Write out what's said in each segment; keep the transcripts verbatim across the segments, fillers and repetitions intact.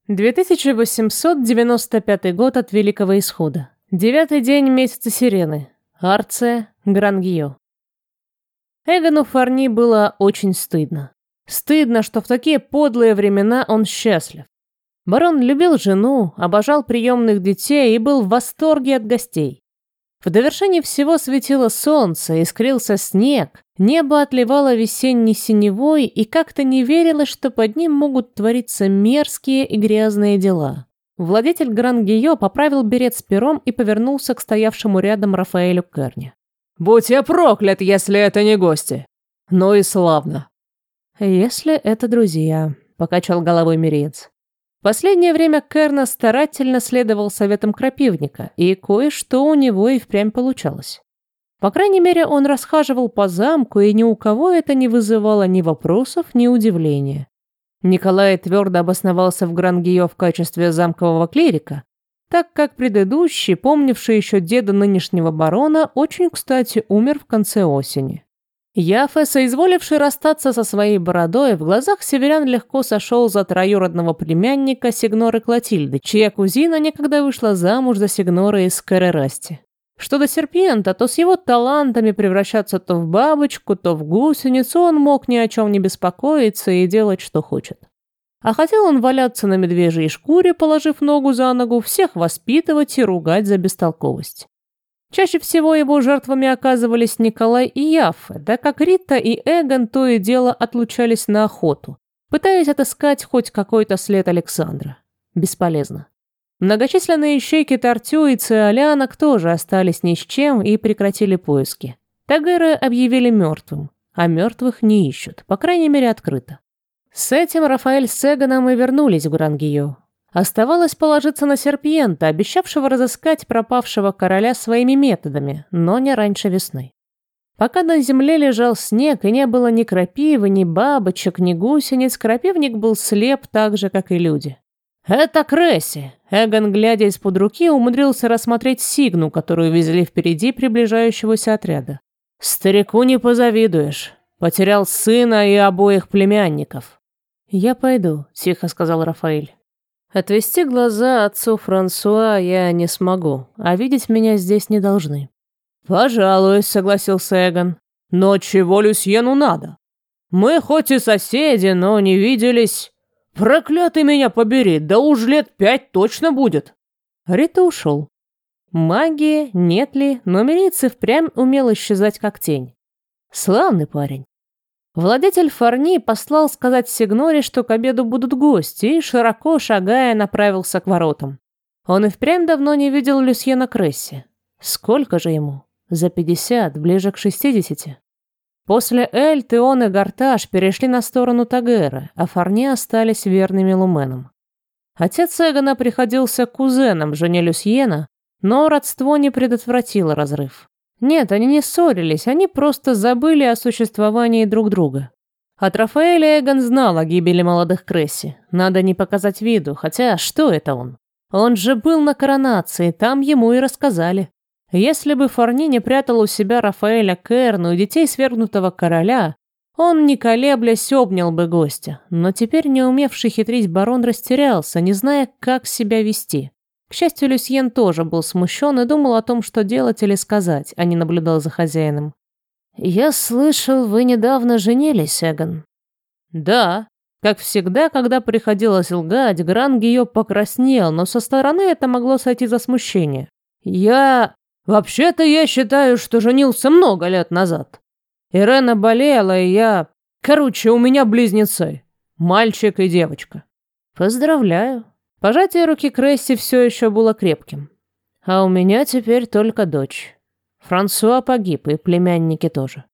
две тысячи восемьсот девяносто пятый год от Великого Исхода. Девятый день месяца Сирены. Арция, Гран-Гийо. Эгону Фарни было очень стыдно. Стыдно, что в такие подлые времена он счастлив. Барон любил жену, обожал приемных детей и был в восторге от гостей. В довершении всего светило солнце, искрился снег, небо отливало весенней синевой, и как-то не верилось, что под ним могут твориться мерзкие и грязные дела. Владетель Гран-Гийо поправил берет с пером и повернулся к стоявшему рядом Рафаэлю Керни. «Будь я проклят, если это не гости! Ну и славно!» «Если это друзья», — покачал головой Мириец. В последнее время Керна старательно следовал советам крапивника, и кое-что у него и впрямь получалось. По крайней мере, он расхаживал по замку, и ни у кого это не вызывало ни вопросов, ни удивления. Николай твердо обосновался в Гран-Гийо в качестве замкового клирика, так как предыдущий, помнивший еще деда нынешнего барона, очень кстати умер в конце осени. Яфе, соизволивший расстаться со своей бородой, в глазах северян легко сошел за троюродного племянника Сигноры Клотильды, чья кузина некогда вышла замуж за Сигнора из Карерасти. Что до Серпиента, то с его талантами превращаться то в бабочку, то в гусеницу он мог ни о чем не беспокоиться и делать, что хочет. А хотел он валяться на медвежьей шкуре, положив ногу за ногу, всех воспитывать и ругать за бестолковость. Чаще всего его жертвами оказывались Николай и Яффе, так как Рита и Эгон то и дело отлучались на охоту, пытаясь отыскать хоть какой-то след Александра. Бесполезно. Многочисленные ищейки Тартю и Циолянок тоже остались ни с чем и прекратили поиски. Тагеры объявили мертвым, а мертвых не ищут, по крайней мере открыто. С этим Рафаэль с Эгоном и вернулись в Гран-Гийо. Оставалось положиться на Серпиента, обещавшего разыскать пропавшего короля своими методами, но не раньше весны. Пока на земле лежал снег и не было ни крапивы, ни бабочек, ни гусениц, крапивник был слеп так же, как и люди. «Это Кресси!» Эгон, глядя из-под руки, умудрился рассмотреть Сигну, которую везли впереди приближающегося отряда. «Старику не позавидуешь. Потерял сына и обоих племянников». «Я пойду», — тихо сказал Рафаэль. «Отвести глаза отцу Франсуа я не смогу, а видеть меня здесь не должны». «Пожалуй», — согласился Эгон. «Но чего Люсьену надо? Мы хоть и соседи, но не виделись. Проклятый меня побери, да уж лет пять точно будет». Рита ушел. Магии нет ли, но Мириец и впрямь умел исчезать как тень. Славный парень. Владетель Фарни послал сказать Сигноре, что к обеду будут гости, и, широко шагая, направился к воротам. Он и впрямь давно не видел Люсьена Кресси. Сколько же ему? За пятьдесят, ближе к шестидесяти. После Эль, Теон и Гарташ перешли на сторону Тагера, а Фарни остались верными Луменам. Отец Эгона приходился кузеном жене Люсьена, но родство не предотвратило разрыв. Нет, они не ссорились, они просто забыли о существовании друг друга. От Рафаэля Эгон знал о гибели молодых Кресси. Надо не показать виду, хотя что это он? Он же был на коронации, там ему и рассказали. Если бы Фарни не прятал у себя Рафаэля Керну и детей свергнутого короля, он, не колеблясь, обнял бы гостя. Но теперь не умевший хитрить барон растерялся, не зная, как себя вести. К счастью, Люсьен тоже был смущен и думал о том, что делать или сказать, а не наблюдал за хозяином. «Я слышал, вы недавно женились, Эгон». «Да». Как всегда, когда приходилось лгать, Гран-Гийо покраснел, но со стороны это могло сойти за смущение. «Я... Вообще-то я считаю, что женился много лет назад. Ирена болела, и я... Короче, у меня близнецы. Мальчик и девочка». «Поздравляю». Пожатие руки Кресси все еще было крепким. «А у меня теперь только дочь. Франсуа погиб, и племянники тоже».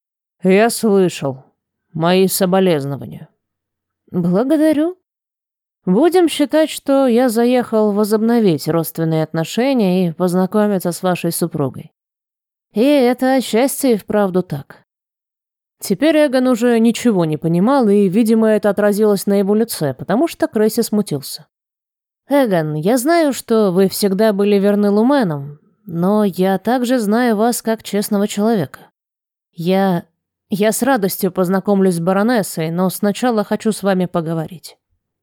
«Я слышал. Мои соболезнования». «Благодарю. Будем считать, что я заехал возобновить родственные отношения и познакомиться с вашей супругой. И это отчасти и вправду так». Теперь Эгон уже ничего не понимал, и, видимо, это отразилось на его лице, потому что Кресси смутился. «Эгон, я знаю, что вы всегда были верны Луменам, но я также знаю вас как честного человека. Я... я с радостью познакомлюсь с баронессой, но сначала хочу с вами поговорить».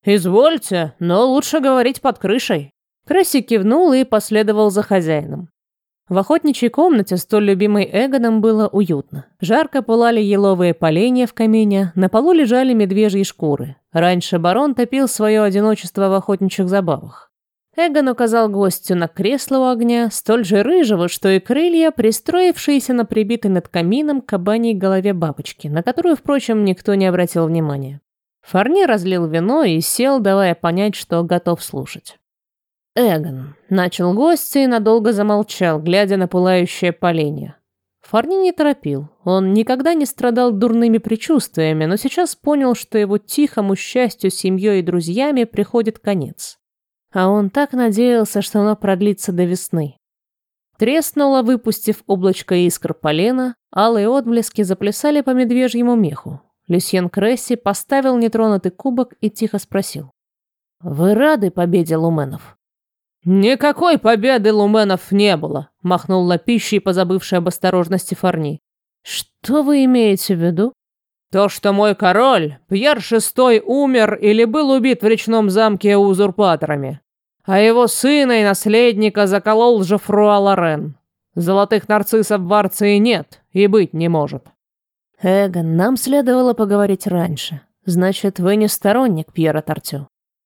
«Извольте, но лучше говорить под крышей». Кресси кивнул и последовал за хозяином. В охотничьей комнате, столь любимой Эгоном, было уютно. Жарко пылали еловые поленья в камине, на полу лежали медвежьи шкуры. Раньше барон топил свое одиночество в охотничьих забавах. Эгон указал гостю на кресло у огня, столь же рыжего, что и крылья, пристроившиеся на прибитой над камином кабаньей голове бабочки, на которую, впрочем, никто не обратил внимания. Фарни разлил вино и сел, давая понять, что готов слушать. «Эгон», — начал гость и надолго замолчал, глядя на пылающее поленье. Фарни не торопил. Он никогда не страдал дурными предчувствиями, но сейчас понял, что его тихому счастью с семьей и друзьями приходит конец. А он так надеялся, что оно продлится до весны. Треснуло, выпустив облачко искр полена, алые отблески заплясали по медвежьему меху. Люсьен Кресси поставил нетронутый кубок и тихо спросил: «Вы рады победе луменов?» «Никакой победы луменов не было», — махнул лапищей, позабывший об осторожности Фарни. «Что вы имеете в виду?» «То, что мой король, Пьер шестой, умер или был убит в речном замке узурпаторами, а его сына и наследника заколол Жофруа Лорен. Золотых нарциссов в Арции нет и быть не может». «Эгон, нам следовало поговорить раньше. Значит, вы не сторонник Пьера Тартю?»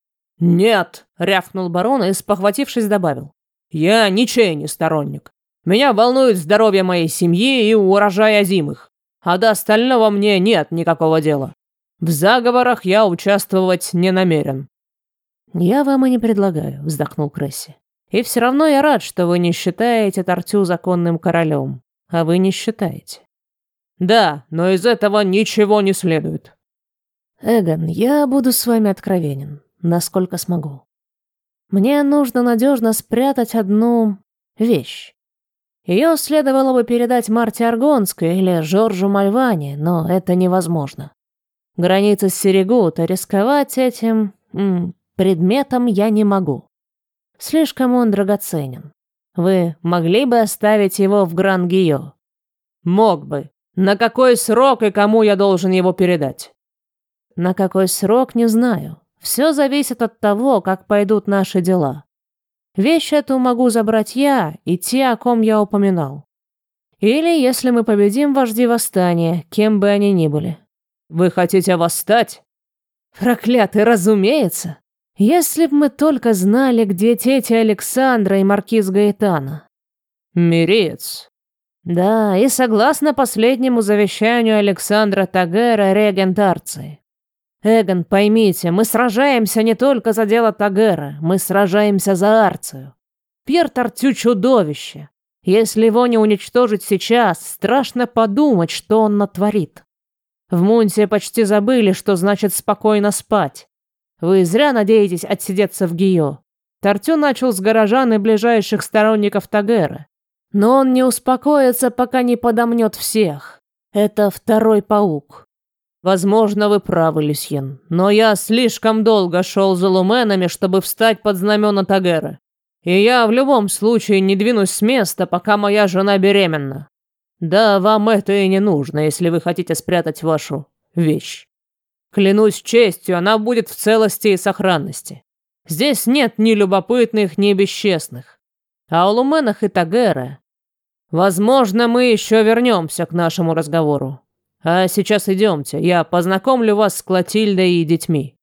«Нет», — рявкнул барон и, спохватившись, добавил. «Я ничей не сторонник. Меня волнует здоровье моей семьи и урожай озимых, а до остального мне нет никакого дела. В заговорах я участвовать не намерен». «Я вам и не предлагаю», — вздохнул Кресси. «И все равно я рад, что вы не считаете Тартю законным королем. А вы не считаете». «Да, но из этого ничего не следует». «Эгон, я буду с вами откровенен. Насколько смогу. Мне нужно надежно спрятать одну вещь. Ее следовало бы передать Марте Аргонской или Жоржу Мальвани, но это невозможно. Границы стерегут, а рисковать этим м, предметом я не могу. Слишком он драгоценен. Вы могли бы оставить его в Гран-Гийо?» «Мог бы. На какой срок и кому я должен его передать?» «На какой срок, не знаю. Все зависит от того, как пойдут наши дела. Вещь эту могу забрать я и те, о ком я упоминал. Или, если мы победим вождей восстания, кем бы они ни были». «Вы хотите восстать?» «Проклятый, разумеется. Если б мы только знали, где тети Александра и маркиз Гаэтана». «Мириец». «Да, и согласно последнему завещанию Александра Тагера, регент Арции. Эгон, поймите, мы сражаемся не только за дело Тагера, мы сражаемся за Арцию. Пьер Тартю — чудовище. Если его не уничтожить сейчас, страшно подумать, что он натворит. В Мунте почти забыли, что значит спокойно спать. Вы зря надеетесь отсидеться в Гийо. Тартю начал с горожан и ближайших сторонников Тагера. Но он не успокоится, пока не подомнет всех. Это второй паук». «Возможно, вы правы, Люсьен, но я слишком долго шел за луменами, чтобы встать под знамена Тагера. И я в любом случае не двинусь с места, пока моя жена беременна. Да, вам это и не нужно, если вы хотите спрятать вашу вещь. Клянусь честью, она будет в целости и сохранности. Здесь нет ни любопытных, ни бесчестных. А о луменах и Тагера... Возможно, мы еще вернемся к нашему разговору. А сейчас идемте, я познакомлю вас с Клотильдой и детьми».